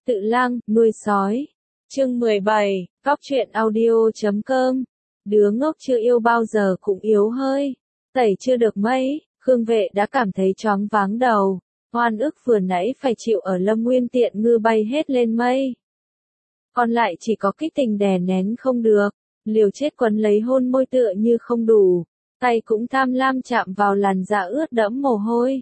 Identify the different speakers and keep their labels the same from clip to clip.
Speaker 1: Tự lang, nuôi sói. Chương 17, Cóc truyện audio.com. Đứa ngốc chưa yêu bao giờ cũng yếu hơi. Tẩy chưa được mấy, Khương Vệ đã cảm thấy choáng váng đầu. Oan ức vừa nãy phải chịu ở Lâm Nguyên Tiện Ngư bay hết lên mây. Còn lại chỉ có kích tình đè nén không được, liều chết quấn lấy hôn môi tựa như không đủ. Tay cũng tham lam chạm vào làn da ướt đẫm mồ hôi.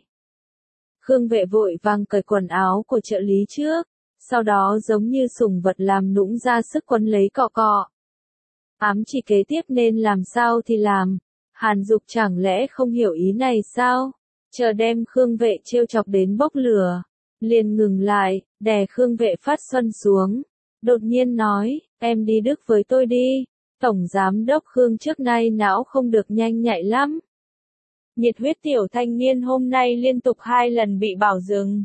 Speaker 1: Khương Vệ vội vàng cởi quần áo của trợ lý trước, sau đó giống như sủng vật làm nũng ra sức quấn lấy cọ cọ. Ám chỉ kế tiếp nên làm sao thì làm, Hàn Dục chẳng lẽ không hiểu ý này sao? Chờ đem Khương Vệ trêu chọc đến bốc lửa, liền ngừng lại, đè Khương Vệ phát xuân xuống, đột nhiên nói, em đi Đức với tôi đi. Tổng giám đốc Khương trước nay não không được nhanh nhạy lắm. Nhiệt huyết tiểu thanh niên hôm nay liên tục 2 lần bị bảo dừng.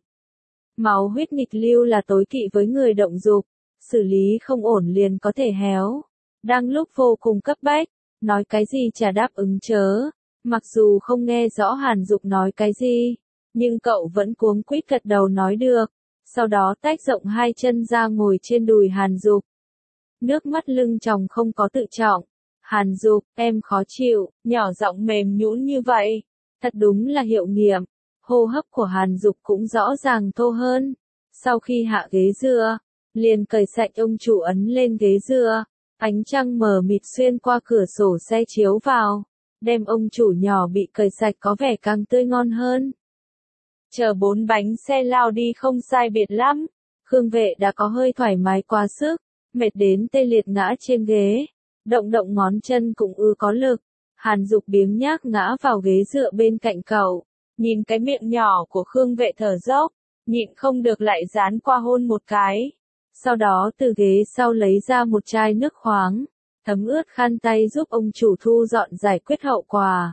Speaker 1: Máu huyết nghịch lưu là tối kỵ với người động dục, xử lý không ổn liền có thể héo. Đang lúc vô cùng cấp bách, nói cái gì chả đáp ứng chớ. Mặc dù không nghe rõ Hàn Dục nói cái gì, nhưng cậu vẫn cuống quýt gật đầu nói được. Sau đó tách rộng 2 chân ra ngồi trên đùi Hàn Dục. Nước mắt lưng tròng không có tự trọng. Hàn Dục, em khó chịu, nhỏ giọng mềm nhũn như vậy. Thật đúng là hiệu nghiệm. Hô hấp của Hàn Dục cũng rõ ràng thô hơn. Sau khi hạ ghế dựa, liền cởi sạch ông chủ ấn lên ghế dựa. Ánh trăng mờ mịt xuyên qua cửa sổ xe chiếu vào. Đem ông chủ nhỏ bị cởi sạch có vẻ càng tươi ngon hơn. Chờ 4 bánh xe lao đi không sai biệt lắm. Khương Vệ đã có hơi thoải mái quá sức. Mệt đến tê liệt ngã trên ghế, động động ngón chân cũng có lực. Hàn Dục biếng nhác ngã vào ghế dựa bên cạnh cậu, nhìn cái miệng nhỏ của Khương Vệ thở dốc, nhịn không được lại dán qua hôn một cái. Sau đó từ ghế sau lấy ra một chai nước khoáng, thấm ướt khăn tay giúp ông chủ thu dọn giải quyết hậu quả.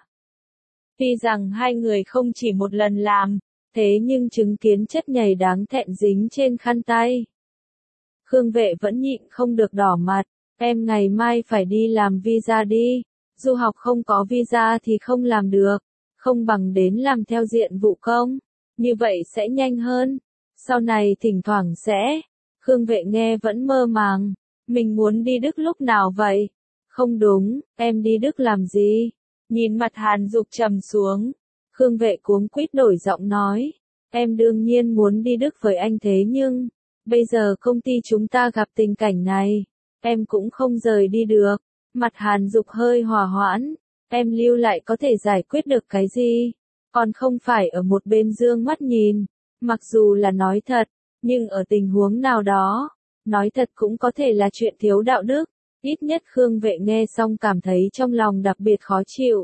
Speaker 1: Tuy rằng hai người không chỉ một lần làm, thế nhưng chứng kiến chất nhầy đáng thẹn dính trên khăn tay. Khương Vệ vẫn nhịn không được đỏ mặt, em ngày mai phải đi làm visa đi, du học không có visa thì không làm được, không bằng đến làm theo diện vụ công, như vậy sẽ nhanh hơn, sau này thỉnh thoảng sẽ. Khương Vệ nghe vẫn mơ màng, mình muốn đi Đức lúc nào vậy? Không đúng, em đi Đức làm gì? Nhìn mặt Hàn Dục trầm xuống, Khương Vệ cuống quýt đổi giọng nói, em đương nhiên muốn đi Đức với anh thế nhưng bây giờ công ty chúng ta gặp tình cảnh này, em cũng không rời đi được. Mặt Hàn Dục hơi hòa hoãn, em lưu lại có thể giải quyết được cái gì, còn không phải ở một bên dương mắt nhìn. Mặc dù là nói thật, nhưng ở tình huống nào đó, nói thật cũng có thể là chuyện thiếu đạo đức. Ít nhất Khương Vệ nghe xong cảm thấy trong lòng đặc biệt khó chịu.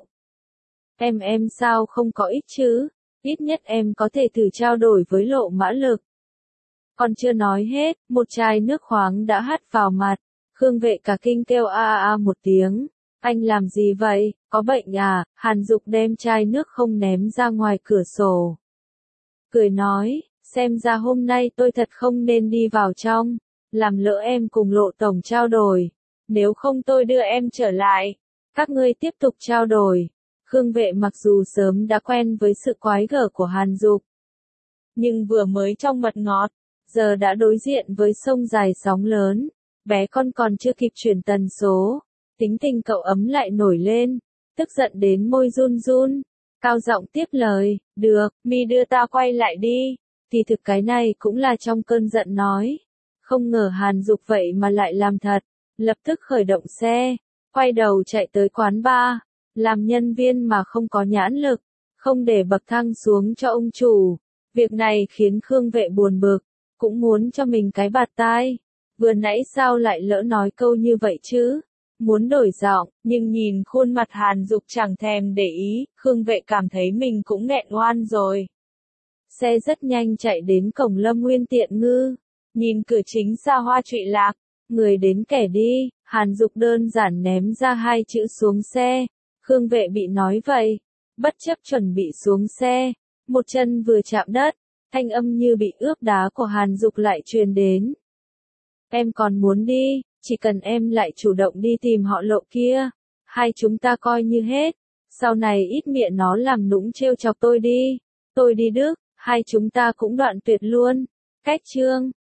Speaker 1: Em sao không có ích chứ, ít nhất em có thể thử trao đổi với Lộ Mã Lực. Còn chưa nói hết, một chai nước khoáng đã hắt vào mặt. Khương Vệ cả kinh kêu a một tiếng. Anh làm gì vậy, có bệnh à? Hàn Dục đem chai nước không ném ra ngoài cửa sổ. Cười nói, xem ra hôm nay tôi thật không nên đi vào trong. Làm lỡ em cùng Lộ tổng trao đổi. Nếu không tôi đưa em trở lại. Các ngươi tiếp tục trao đổi. Khương Vệ mặc dù sớm đã quen với sự quái gở của Hàn Dục, nhưng vừa mới trong mật ngọt, giờ đã đối diện với sông dài sóng lớn, bé con còn chưa kịp chuyển tần số, tính tình cậu ấm lại nổi lên, tức giận đến môi run run, cao giọng tiếp lời, được, mi đưa ta quay lại đi, thì thực cái này cũng là trong cơn giận nói, không ngờ Hàn Dục vậy mà lại làm thật, lập tức khởi động xe, quay đầu chạy tới quán bar, làm nhân viên mà không có nhãn lực, không để bậc thang xuống cho ông chủ, việc này khiến Khương Vệ buồn bực. Cũng muốn cho mình cái bạt tai. Vừa nãy sao lại lỡ nói câu như vậy chứ? Muốn đổi giọng, nhưng nhìn khuôn mặt Hàn Dục chẳng thèm để ý, Khương Vệ cảm thấy mình cũng nghẹn oan rồi. Xe rất nhanh chạy đến cổng Lâm Nguyên Tiện Ngư. Nhìn cửa chính xa hoa trụy lạc, người đến kẻ đi, Hàn Dục đơn giản ném ra 2 chữ xuống xe. Khương Vệ bị nói vậy, bất chấp chuẩn bị xuống xe, một chân vừa chạm đất. Thanh âm như bị ướp đá của Hàn Dục lại truyền đến. Em còn muốn đi, chỉ cần em lại chủ động đi tìm họ Lộ kia. Hai chúng ta coi như hết. Sau này ít miệng nó làm nũng trêu chọc tôi đi. Tôi đi Đức, hai chúng ta cũng đoạn tuyệt luôn. Cách chương.